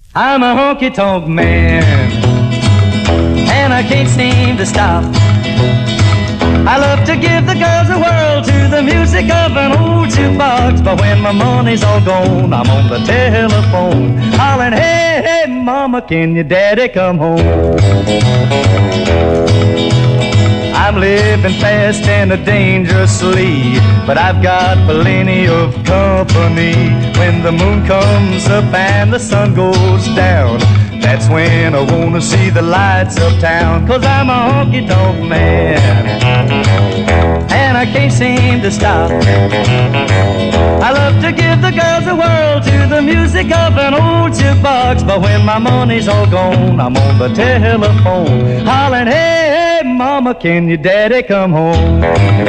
I'm a honky-tonk man, and I can't seem to stop. I love to give the girls a whirl to the music of an old jukebox. But when my money's all gone, I'm on the telephone, hollering, hey, hey, mama, can your daddy come home? I'm living fast and dangerously, but I've got plenty of company. When the moon comes up and the sun goes down, that's when I wanna see the lights of town. 'Cause I'm a honky-tonk man, and I can't seem to stop. I love to give the girls a whirl to the music of an old jukebox. But when my money's all gone, I'm on the telephone, hollering, hey, hey, mama, can your daddy come home?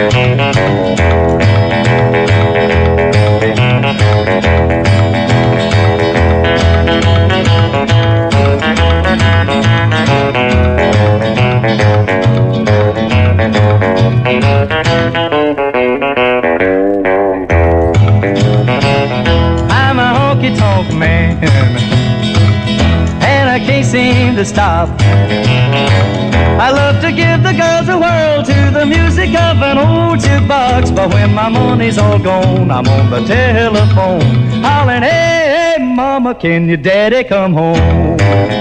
I'm a honky-tonk man, and I can't seem to stop. I love to give the girls a whirl to the music of an old jukebox. But when my money's all gone, I'm on the telephone, hollering, hey, hey, mama, can your daddy come home?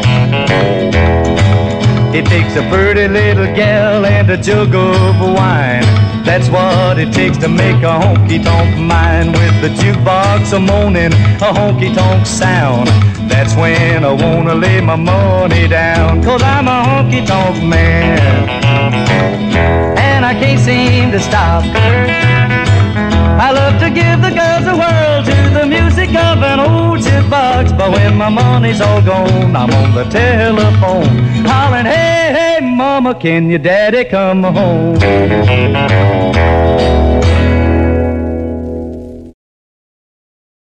It takes a pretty little gal and a jug of wine. That's what it takes to make a honky-tonk mine. With the jukebox a moaning, a honky-tonk sound, that's when I wanna lay my money down. 'Cause I'm a honky-tonk man, and I can't seem to stop. I love to give the girls a whirl to the music of an old jukebox. But when my money's all gone, I'm on the telephone, hollering, hey, hey, mama, can your daddy come home?